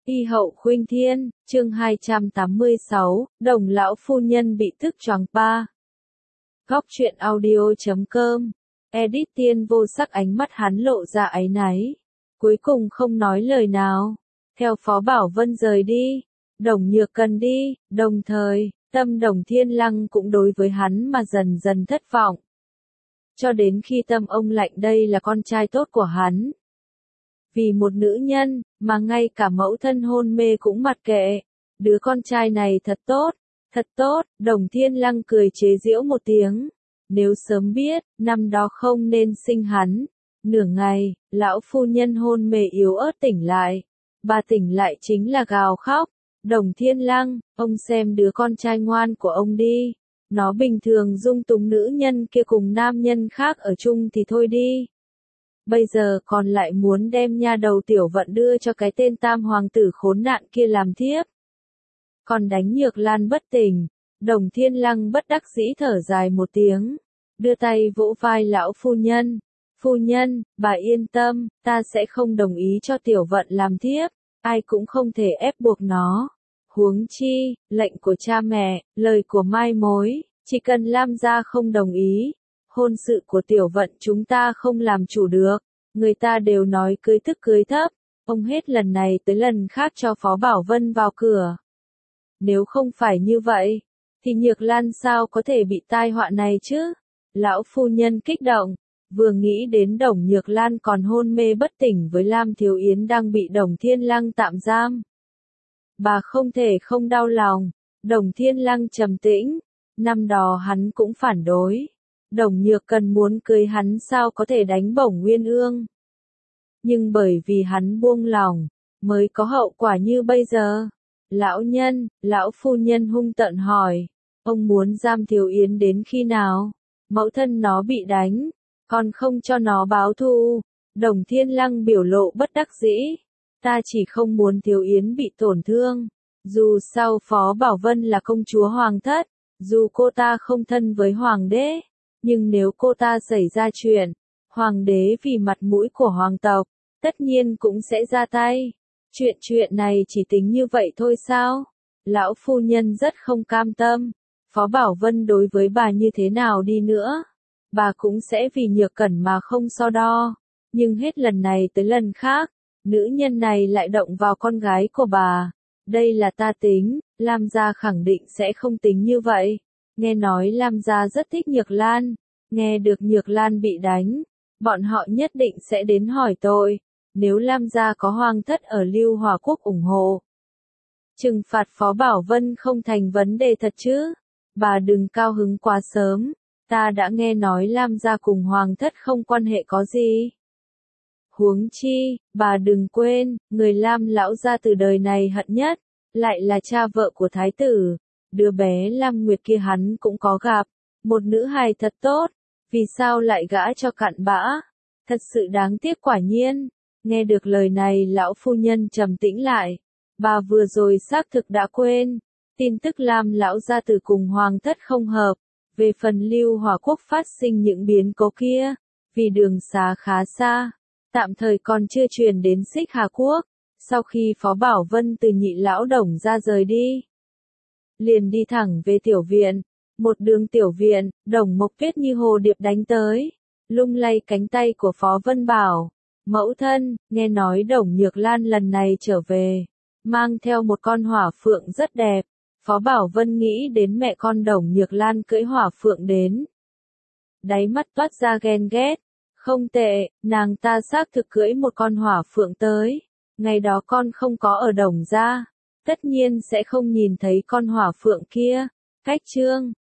Y hậu khuynh thiên, chương 286, Đồng lão phu nhân bị tức choáng pa. Góc truyện audio.com. Edit Tiên Vô Sắc, ánh mắt hắn lộ ra áy náy. Cuối cùng không nói lời nào. Theo Phó Bảo Vân rời đi. Đồng Nhược Cần đi, đồng thời, tâm Đồng Thiên Lăng cũng đối với hắn mà dần dần thất vọng. Cho đến khi tâm ông lạnh, đây là con trai tốt của hắn. Vì một nữ nhân, mà ngay cả mẫu thân hôn mê cũng mặc kệ. Đứa con trai này thật tốt, Đồng Thiên Lăng cười chế giễu một tiếng. Nếu sớm biết, năm đó không nên sinh hắn. Nửa ngày, lão phu nhân hôn mê yếu ớt tỉnh lại. Bà tỉnh lại chính là gào khóc. Đồng Thiên Lăng, ông xem đứa con trai ngoan của ông đi. Nó bình thường dung túng nữ nhân kia cùng nam nhân khác ở chung thì thôi đi. Bây giờ còn lại muốn đem nha đầu Tiểu Vận đưa cho cái tên tam hoàng tử khốn nạn kia làm thiếp. Còn đánh Nhược Lan bất tỉnh. Đồng Thiên Lăng bất đắc dĩ thở dài một tiếng. Đưa tay vỗ vai lão phu nhân. Phu nhân, bà yên tâm, ta sẽ không đồng ý cho Tiểu Vận làm thiếp. Ai cũng không thể ép buộc nó. Huống chi, lệnh của cha mẹ, lời của mai mối, chỉ cần Lam gia không đồng ý. Hôn sự của Tiểu Vận chúng ta không làm chủ được. Người ta đều nói cưới thấp cưới thấp. Ông hết lần này tới lần khác cho Phó Bảo Vân vào cửa. Nếu không phải như vậy, thì Nhược Lan sao có thể bị tai họa này chứ? Lão phu nhân kích động, vừa nghĩ đến Đồng Nhược Lan còn hôn mê bất tỉnh với Lam Thiếu Yến đang bị Đồng Thiên Lăng tạm giam. Bà không thể không đau lòng. Đồng Thiên Lăng trầm tĩnh, năm đó hắn cũng phản đối. Đồng Nhược Cần muốn cưới hắn sao có thể đánh bổng Nguyên Ương. Nhưng bởi vì hắn buông lòng, mới có hậu quả như bây giờ. Lão phu nhân hung tợn hỏi, ông muốn giam Thiếu Yến đến khi nào? Mẫu thân nó bị đánh, còn không cho nó báo thù. Đồng Thiên Lăng biểu lộ bất đắc dĩ. Ta chỉ không muốn Thiếu Yến bị tổn thương. Dù sao Phó Bảo Vân là công chúa hoàng thất, dù cô ta không thân với hoàng đế, nhưng nếu cô ta xảy ra chuyện, hoàng đế vì mặt mũi của hoàng tộc, tất nhiên cũng sẽ ra tay. Chuyện này chỉ tính như vậy thôi sao? Lão phu nhân rất không cam tâm. Phó Bảo Vân đối với bà như thế nào đi nữa, bà cũng sẽ vì Nhược Cẩn mà không so đo. Nhưng hết lần này tới lần khác, nữ nhân này lại động vào con gái của bà. Đây là ta tính, Lam gia khẳng định sẽ không tính như vậy. Nghe nói Lam gia rất thích Nhược Lan, nghe được Nhược Lan bị đánh, bọn họ nhất định sẽ đến hỏi tội. Nếu Lam gia có hoàng thất ở Lưu Hòa Quốc ủng hộ, trừng phạt Phó Bảo Vân không thành vấn đề thật chứ. Bà đừng cao hứng quá sớm, ta đã nghe nói Lam gia cùng hoàng thất không quan hệ có gì. Huống chi, bà đừng quên, người Lam lão gia từ đời này hận nhất, lại là cha vợ của thái tử. Đứa bé Lam Nguyệt kia hắn cũng có gặp, một nữ hài thật tốt, vì sao lại gả cho cặn bã? Thật sự đáng tiếc quả nhiên. Nghe được lời này lão phu nhân trầm tĩnh lại. Bà vừa rồi xác thực đã quên. Tin tức Lam lão gia tử cùng hoàng thất không hợp. Về phần Lưu Hòa Quốc phát sinh những biến cố kia, vì đường xá khá xa, tạm thời còn chưa truyền đến Xích Hà Quốc. Sau khi Phó Bảo Vân từ Nhị lão Đồng ra rời đi, liền đi thẳng về tiểu viện. Một đường tiểu viện, Đồng Mộc Tuyết như hồ điệp đánh tới, lung lay cánh tay của Phó Vân Bảo. Mẫu thân, nghe nói Đồng Nhược Lan lần này trở về, mang theo một con hỏa phượng rất đẹp. Phó Bảo Vân nghĩ đến mẹ con Đồng Nhược Lan cưỡi hỏa phượng đến. Đáy mắt toát ra ghen ghét. Không tệ, nàng ta xác thực cưỡi một con hỏa phượng tới. Ngày đó con không có ở Đồng gia, tất nhiên sẽ không nhìn thấy con hỏa phượng kia. Cách chương